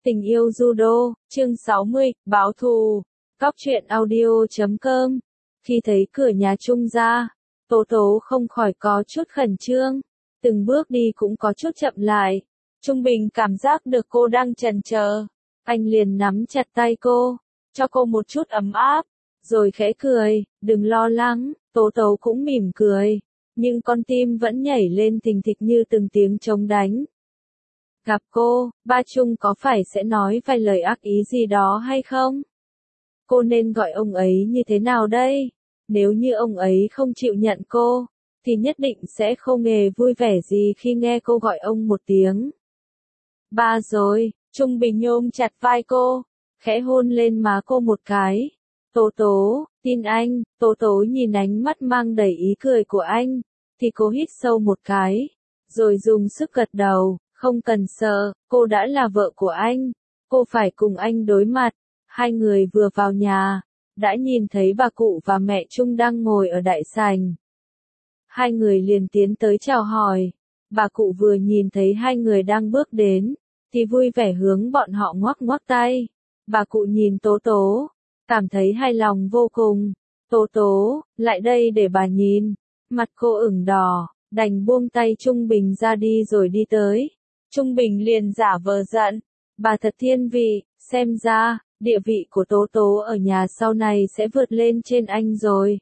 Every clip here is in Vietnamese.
Tình yêu judo, chương 60, báo thù. Cóc truyện audio.com. Khi thấy cửa nhà Trung ra, Tố Tố không khỏi có chút khẩn trương, từng bước đi cũng có chút chậm lại. Trung Bình cảm giác được cô đang chần chờ, anh liền nắm chặt tay cô, cho cô một chút ấm áp, rồi khẽ cười, đừng lo lắng. Tố Tố cũng mỉm cười, nhưng con tim vẫn nhảy lên thình thịch như từng tiếng trống đánh. Gặp cô, ba Trung có phải sẽ nói vài lời ác ý gì đó hay không? Cô nên gọi ông ấy như thế nào đây? Nếu như ông ấy không chịu nhận cô, thì nhất định sẽ không hề vui vẻ gì khi nghe cô gọi ông một tiếng ba rồi. Trung Bình ôm chặt vai cô, khẽ hôn lên má cô một cái. Tố Tố, tin anh. Tố Tố nhìn ánh mắt mang đầy ý cười của anh, thì cô hít sâu một cái, rồi dùng sức gật đầu. Không cần sợ, cô đã là vợ của anh, cô phải cùng anh đối mặt. Hai người vừa vào nhà, đã nhìn thấy bà cụ và mẹ Trung đang ngồi ở đại sảnh. Hai người liền tiến tới chào hỏi. Bà cụ vừa nhìn thấy hai người đang bước đến, thì vui vẻ hướng bọn họ ngoắc ngoắc tay. Bà cụ nhìn Tố Tố, cảm thấy hài lòng vô cùng. Tố Tố, lại đây để bà nhìn. Mặt cô ửng đỏ, đành buông tay Trung Bình ra đi rồi đi tới. Trung Bình liền giả vờ giận, bà thật thiên vị, xem ra, địa vị của Tố Tố ở nhà sau này sẽ vượt lên trên anh rồi.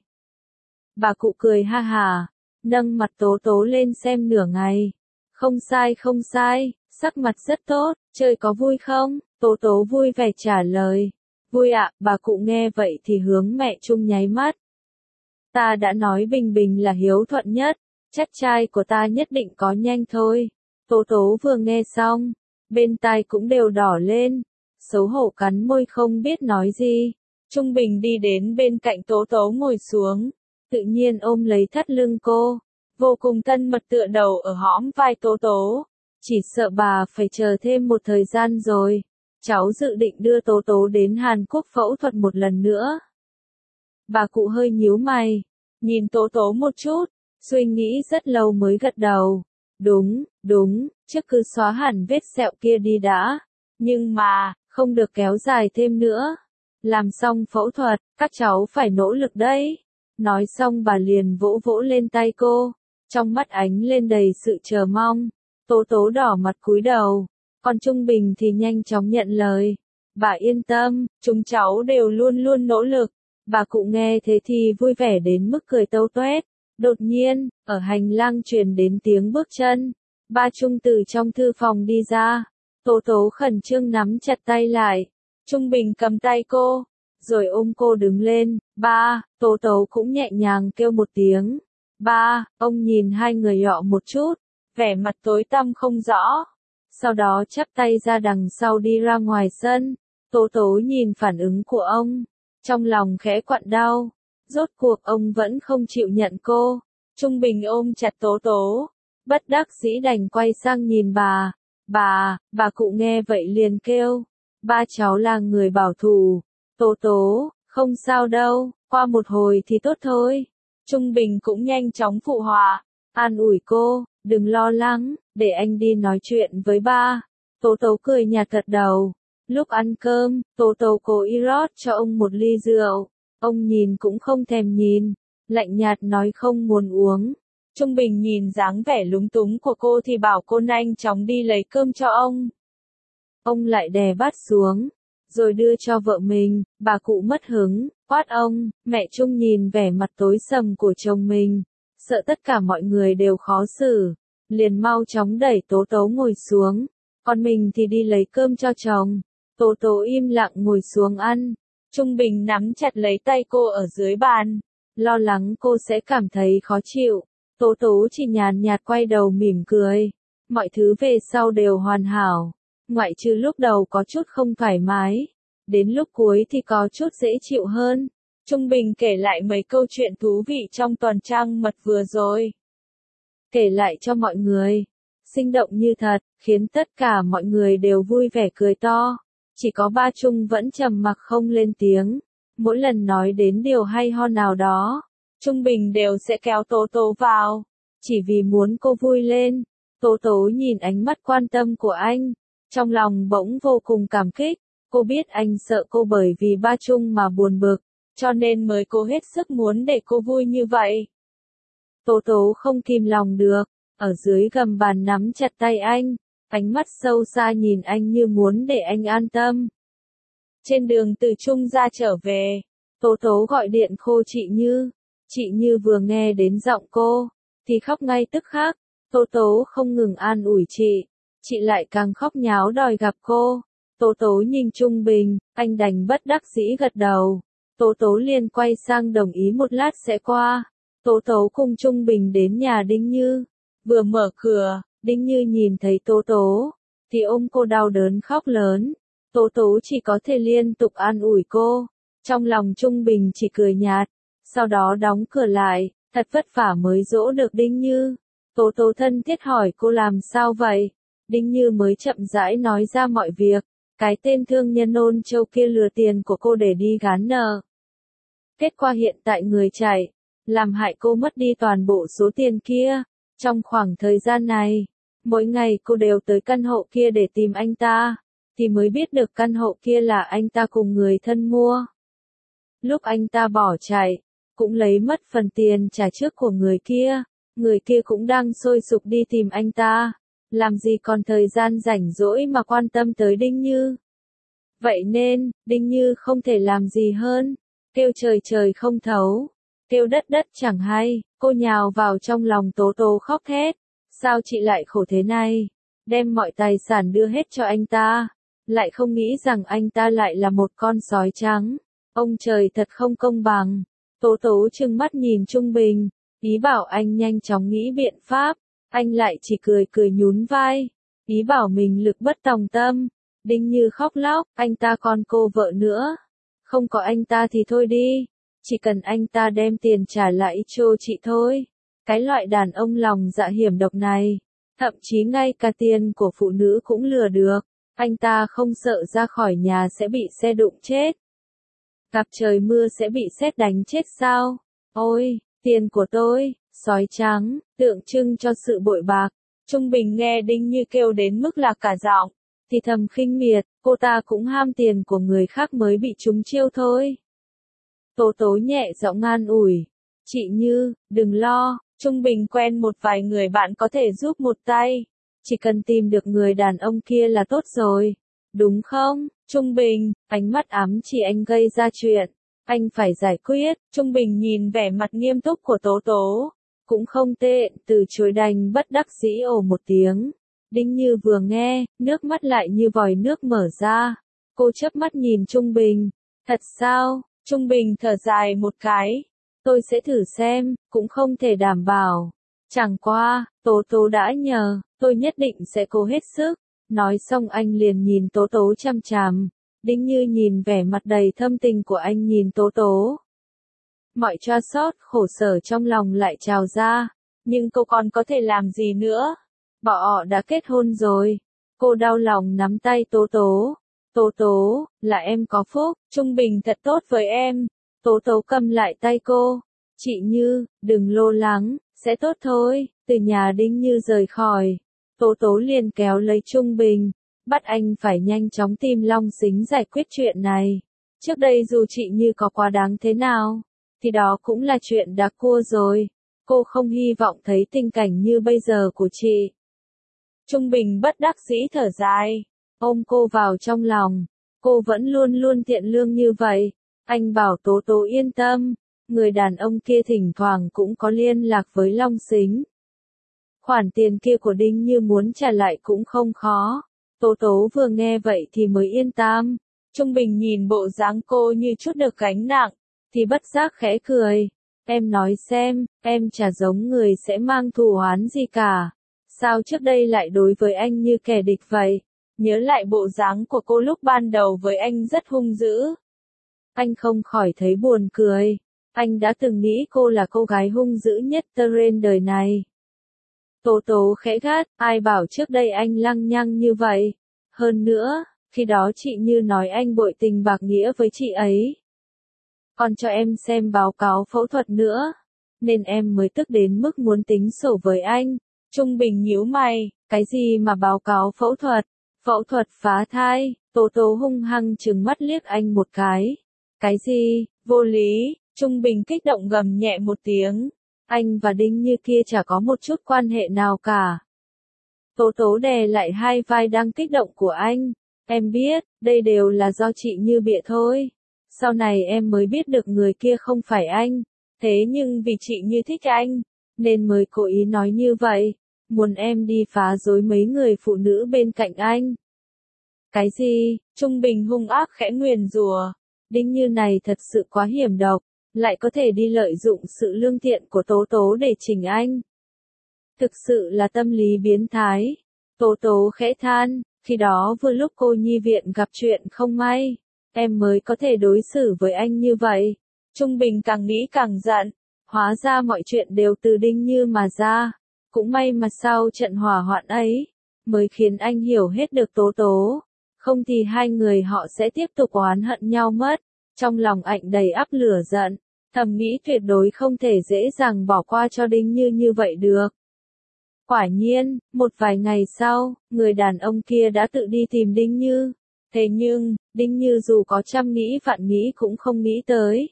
Bà cụ cười ha hả, nâng mặt Tố Tố lên xem nửa ngày. Không sai, sắc mặt rất tốt, chơi có vui không? Tố Tố vui vẻ trả lời. Vui ạ. Bà cụ nghe vậy thì hướng mẹ Trung nháy mắt. Ta đã nói Bình Bình là hiếu thuận nhất, chắc trai của ta nhất định có nhanh thôi. Tố Tố vừa nghe xong, bên tai cũng đều đỏ lên, xấu hổ cắn môi không biết nói gì. Trung Bình đi đến bên cạnh Tố Tố ngồi xuống, tự nhiên ôm lấy thắt lưng cô, vô cùng thân mật tựa đầu ở hõm vai Tố Tố. Chỉ sợ bà phải chờ thêm một thời gian rồi, cháu dự định đưa Tố Tố đến Hàn Quốc phẫu thuật một lần nữa. Bà cụ hơi nhíu mày, nhìn Tố Tố một chút, suy nghĩ rất lâu mới gật đầu. Đúng, trước cứ xóa hẳn vết sẹo kia đi đã. Nhưng mà, không được kéo dài thêm nữa. Làm xong phẫu thuật, các cháu phải nỗ lực đấy. Nói xong bà liền vỗ vỗ lên tay cô, trong mắt ánh lên đầy sự chờ mong. Tố Tố đỏ mặt cúi đầu, còn Trung Bình thì nhanh chóng nhận lời. Bà yên tâm, chúng cháu đều luôn luôn nỗ lực. Bà cụ nghe thế thì vui vẻ đến mức cười tâu toét. Đột nhiên, ở hành lang truyền đến tiếng bước chân. Ba Trung từ trong thư phòng đi ra. Tố Tố khẩn trương nắm chặt tay lại. Trung Bình cầm tay cô, rồi ôm cô đứng lên. Ba. Tố Tố cũng nhẹ nhàng kêu một tiếng. Ba. Ông nhìn hai người họ một chút, vẻ mặt tối tăm không rõ. Sau đó chắp tay ra đằng sau đi ra ngoài sân. Tố Tố nhìn phản ứng của ông, trong lòng khẽ quặn đau. Rốt cuộc ông vẫn không chịu nhận cô. Trung Bình ôm chặt Tố Tố, bất đắc dĩ đành quay sang nhìn bà. Bà cụ nghe vậy liền kêu. Ba cháu là người bảo thủ. Tố Tố, không sao đâu, qua một hồi thì tốt thôi. Trung Bình cũng nhanh chóng phụ họa, an ủi cô, đừng lo lắng, để anh đi nói chuyện với ba. Tố Tố cười nhạt gật đầu. Lúc ăn cơm, Tố Tố cố ý rót cho ông một ly rượu. Ông nhìn cũng không thèm nhìn, lạnh nhạt nói không muốn uống. Trung Bình nhìn dáng vẻ lúng túng của cô thì bảo cô nhanh chóng đi lấy cơm cho ông. Ông lại đè bát xuống, rồi đưa cho vợ mình. Bà cụ mất hứng, quát ông. Mẹ Trung nhìn vẻ mặt tối sầm của chồng mình, sợ tất cả mọi người đều khó xử, liền mau chóng đẩy Tố Tố ngồi xuống, còn mình thì đi lấy cơm cho chồng. Tố Tố im lặng ngồi xuống ăn. Trung Bình nắm chặt lấy tay cô ở dưới bàn, lo lắng cô sẽ cảm thấy khó chịu. Tố Tố chỉ nhàn nhạt quay đầu mỉm cười. Mọi thứ về sau đều hoàn hảo, ngoại trừ lúc đầu có chút không thoải mái, đến lúc cuối thì có chút dễ chịu hơn. Trung Bình kể lại mấy câu chuyện thú vị trong tuần trăng mật vừa rồi. Kể lại cho mọi người, sinh động như thật, khiến tất cả mọi người đều vui vẻ cười to. Chỉ có ba Trung vẫn trầm mặc không lên tiếng. Mỗi lần nói đến điều hay ho nào đó, Trung Bình đều sẽ kéo Tố Tố vào, chỉ vì muốn cô vui lên. Tố Tố nhìn ánh mắt quan tâm của anh, Trong lòng bỗng vô cùng cảm kích, cô biết anh sợ cô bởi vì ba Trung mà buồn bực, cho nên mới cố hết sức muốn để cô vui như vậy. Tố tố không kìm lòng được, ở dưới gầm bàn nắm chặt tay anh, ánh mắt sâu xa nhìn anh như muốn để anh an tâm. Trên đường từ Trung ra trở về, tố tố gọi điện khô chị Như. Chị Như vừa nghe đến giọng cô, thì khóc ngay tức khắc. Tố tố không ngừng an ủi chị lại càng khóc nháo đòi gặp cô. Tố tố nhìn Trung Bình, anh đành bất đắc dĩ gật đầu. Tố tố liền quay sang đồng ý một lát sẽ qua. Tố tố cùng Trung Bình đến nhà Đinh Như. Vừa mở cửa, Đinh Như nhìn thấy tố tố, thì ôm cô đau đớn khóc lớn. Tố tố chỉ có thể liên tục an ủi cô. Trong lòng Trung Bình chỉ cười nhạt, sau đó đóng cửa lại, thật vất vả mới dỗ được Đinh Như. Tố tố thân thiết hỏi cô làm sao vậy? Đinh Như mới chậm rãi nói ra mọi việc. Cái tên thương nhân Ôn Châu kia lừa tiền của cô để đi gán nợ. Kết quả hiện tại người chạy, làm hại cô mất đi toàn bộ số tiền kia. Trong khoảng thời gian này, mỗi ngày cô đều tới căn hộ kia để tìm anh ta, thì mới biết được căn hộ kia là anh ta cùng người thân mua. Lúc anh ta bỏ chạy, cũng lấy mất phần tiền trả trước của người kia cũng đang sôi sục đi tìm anh ta, làm gì còn thời gian rảnh rỗi mà quan tâm tới Đinh Như. Vậy nên, Đinh Như không thể làm gì hơn, kêu trời trời không thấu, kêu đất đất chẳng hay, cô nhào vào trong lòng tố tố khóc thét. Sao chị lại khổ thế này, đem mọi tài sản đưa hết cho anh ta, lại không nghĩ rằng anh ta lại là một con sói trắng. Ông trời thật không công bằng. Tố tố trừng mắt nhìn Trung Bình, ý bảo anh nhanh chóng nghĩ biện pháp, anh lại chỉ cười cười nhún vai, ý bảo mình lực bất tòng tâm. Đinh Như khóc lóc, anh ta còn cô vợ nữa, không có anh ta thì thôi đi, chỉ cần anh ta đem tiền trả lại cho chị thôi. Cái loại đàn ông lòng dạ hiểm độc này, thậm chí ngay cả tiền của phụ nữ cũng lừa được, anh ta không sợ ra khỏi nhà sẽ bị xe đụng chết, gặp trời mưa sẽ bị sét đánh chết sao? Ôi, tiền của tôi, sói trắng, tượng trưng cho sự bội bạc. Trung Bình nghe Đinh Như kêu đến mức là cả giọng, thì thầm khinh miệt, cô ta cũng ham tiền của người khác mới bị trúng chiêu thôi. Tố tố nhẹ giọng an ủi, chị Như, đừng lo, Trung Bình quen một vài người bạn có thể giúp một tay, chỉ cần tìm được người đàn ông kia là tốt rồi, đúng không? Trung Bình, ánh mắt ám chỉ anh gây ra chuyện, anh phải giải quyết. Trung Bình nhìn vẻ mặt nghiêm túc của tố tố, cũng không tệ, từ chối đành bất đắc dĩ ồ một tiếng. Đinh Như vừa nghe, nước mắt lại như vòi nước mở ra. Cô chớp mắt nhìn Trung Bình. Thật sao? Trung Bình thở dài một cái. Tôi sẽ thử xem, cũng không thể đảm bảo. Chẳng qua, tố tố đã nhờ, tôi nhất định sẽ cố hết sức. Nói xong anh liền nhìn tố tố chằm chằm. Đinh Như nhìn vẻ mặt đầy thâm tình của anh nhìn tố tố. Mọi choa xót khổ sở trong lòng lại trào ra. Nhưng cô còn có thể làm gì nữa? Bọn họ đã kết hôn rồi. Cô đau lòng nắm tay tố tố. Tố tố, là em có phúc, Trung Bình thật tốt với em. Tố tố cầm lại tay cô. Chị Như, đừng lo lắng, sẽ tốt thôi. Từ nhà Đinh Như rời khỏi, tố tố liền kéo lấy Trung Bình, bắt anh phải nhanh chóng tìm Long Sính giải quyết chuyện này. Trước đây dù chị Như có quá đáng thế nào, thì đó cũng là chuyện đã cua rồi. Cô không hy vọng thấy tình cảnh như bây giờ của chị. Trung Bình bất đắc dĩ thở dài, ôm cô vào trong lòng. Cô vẫn luôn luôn thiện lương như vậy. Anh bảo tố tố yên tâm, người đàn ông kia thỉnh thoảng cũng có liên lạc với Long Sính. Khoản tiền kia của Đinh Như muốn trả lại cũng không khó. Tố tố vừa nghe vậy thì mới yên tâm. Trung Bình nhìn bộ dáng cô như chút được gánh nặng, thì bất giác khẽ cười. Em nói xem, em chả giống người sẽ mang thù oán gì cả. Sao trước đây lại đối với anh như kẻ địch vậy? Nhớ lại bộ dáng của cô lúc ban đầu với anh rất hung dữ. Anh không khỏi thấy buồn cười. Anh đã từng nghĩ cô là cô gái hung dữ nhất trên đời này. Tố tố khẽ gắt, ai bảo trước đây anh lăng nhăng như vậy. Hơn nữa, khi đó chị Như nói anh bội tình bạc nghĩa với chị ấy. Còn cho em xem báo cáo phẫu thuật nữa. Nên em mới tức đến mức muốn tính sổ với anh. Trung Bình nhíu mày, cái gì mà báo cáo phẫu thuật? Phẫu thuật phá thai, Tố Tố hung hăng trừng mắt liếc anh một cái. Cái gì, vô lý, Trung Bình kích động gầm nhẹ một tiếng. Anh và Đinh Như kia chả có một chút quan hệ nào cả. Tố Tố đè lại hai vai đang kích động của anh. Em biết, đây đều là do chị Như bịa thôi. Sau này em mới biết được người kia không phải anh. Thế nhưng vì chị Như thích anh, nên mới cố ý nói như vậy. Muốn em đi phá rối mấy người phụ nữ bên cạnh anh. Cái gì? Trung Bình hung ác khẽ nguyền rủa. Đinh Như này thật sự quá hiểm độc, lại có thể đi lợi dụng sự lương thiện của Tố Tố để chỉnh anh. Thực sự là tâm lý biến thái. Tố Tố khẽ than, khi đó vừa lúc cô nhi viện gặp chuyện không may, em mới có thể đối xử với anh như vậy. Trung Bình càng nghĩ càng giận, hóa ra mọi chuyện đều từ Đinh Như mà ra. Cũng may mà sau trận hỏa hoạn ấy, mới khiến anh hiểu hết được Tố Tố. Không thì hai người họ sẽ tiếp tục oán hận nhau mất. Trong lòng anh đầy ắp lửa giận, thầm nghĩ tuyệt đối không thể dễ dàng bỏ qua cho Đinh Như như vậy được. Quả nhiên, một vài ngày sau, người đàn ông kia đã tự đi tìm Đinh Như. Thế nhưng, Đinh Như dù có trăm nghĩ vạn nghĩ cũng không nghĩ tới.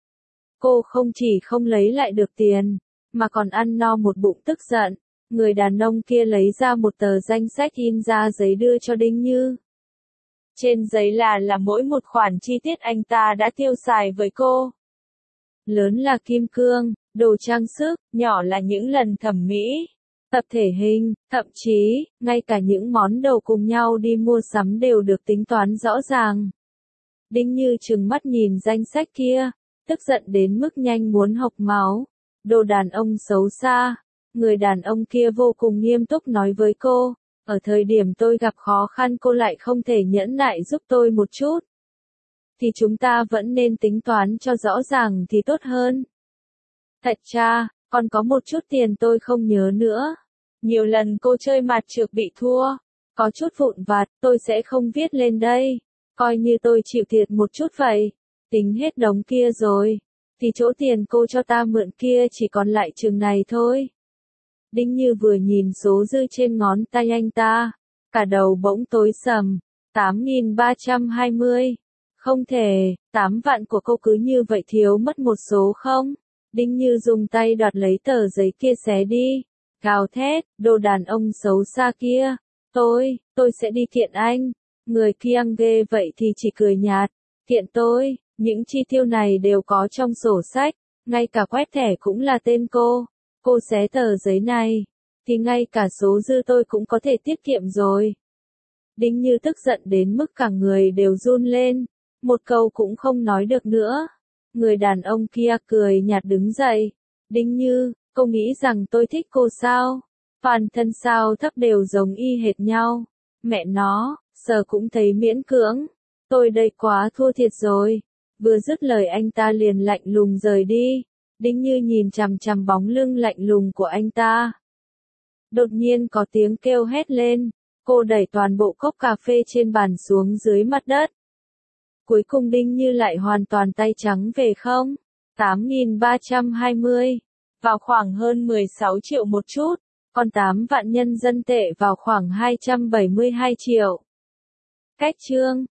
Cô không chỉ không lấy lại được tiền, mà còn ăn no một bụng tức giận. Người đàn ông kia lấy ra một tờ danh sách in ra giấy đưa cho Đinh Như. Trên giấy là mỗi một khoản chi tiết anh ta đã tiêu xài với cô. Lớn là kim cương, đồ trang sức, nhỏ là những lần thẩm mỹ, tập thể hình, thậm chí, ngay cả những món đồ cùng nhau đi mua sắm đều được tính toán rõ ràng. Đinh Như trừng mắt nhìn danh sách kia, tức giận đến mức nhanh muốn hộc máu. Đồ đàn ông xấu xa. Người đàn ông kia vô cùng nghiêm túc nói với cô, ở thời điểm tôi gặp khó khăn cô lại không thể nhẫn nại giúp tôi một chút. Thì chúng ta vẫn nên tính toán cho rõ ràng thì tốt hơn. Thật cha, còn có một chút tiền tôi không nhớ nữa. Nhiều lần cô chơi mặt trược bị thua. Có chút vụn vặt, tôi sẽ không viết lên đây. Coi như tôi chịu thiệt một chút vậy. Tính hết đống kia rồi. Thì chỗ tiền cô cho ta mượn kia chỉ còn lại chừng này thôi. Đinh Như vừa nhìn số dư trên ngón tay anh ta. Cả đầu bỗng tối sầm. 8.320. Không thể, 8 vạn của cô cứ như vậy thiếu mất một số không? Đinh Như dùng tay đoạt lấy tờ giấy kia xé đi. Gào thét, đồ đàn ông xấu xa kia. Tôi sẽ đi kiện anh. Người kia ghê vậy thì chỉ cười nhạt. Kiện tôi, những chi tiêu này đều có trong sổ sách. Ngay cả quét thẻ cũng là tên cô. Cô xé tờ giấy này. Thì ngay cả số dư tôi cũng có thể tiết kiệm rồi. Đinh Như tức giận đến mức cả người đều run lên. Một câu cũng không nói được nữa. Người đàn ông kia cười nhạt đứng dậy. Đinh Như, cô nghĩ rằng tôi thích cô sao? Toàn thân sao thấp đều giống y hệt nhau. Mẹ nó, giờ cũng thấy miễn cưỡng. Tôi đây quá thua thiệt rồi. Vừa dứt lời anh ta liền lạnh lùng rời đi. Đinh Như nhìn chằm chằm bóng lưng lạnh lùng của anh ta. Đột nhiên có tiếng kêu hét lên. Cô đẩy toàn bộ cốc cà phê trên bàn xuống dưới mặt đất. Cuối cùng Đinh Như lại hoàn toàn tay trắng về không? 8.320. Vào khoảng hơn 16 triệu một chút. Còn 8 vạn nhân dân tệ vào khoảng 272 triệu. Cách chương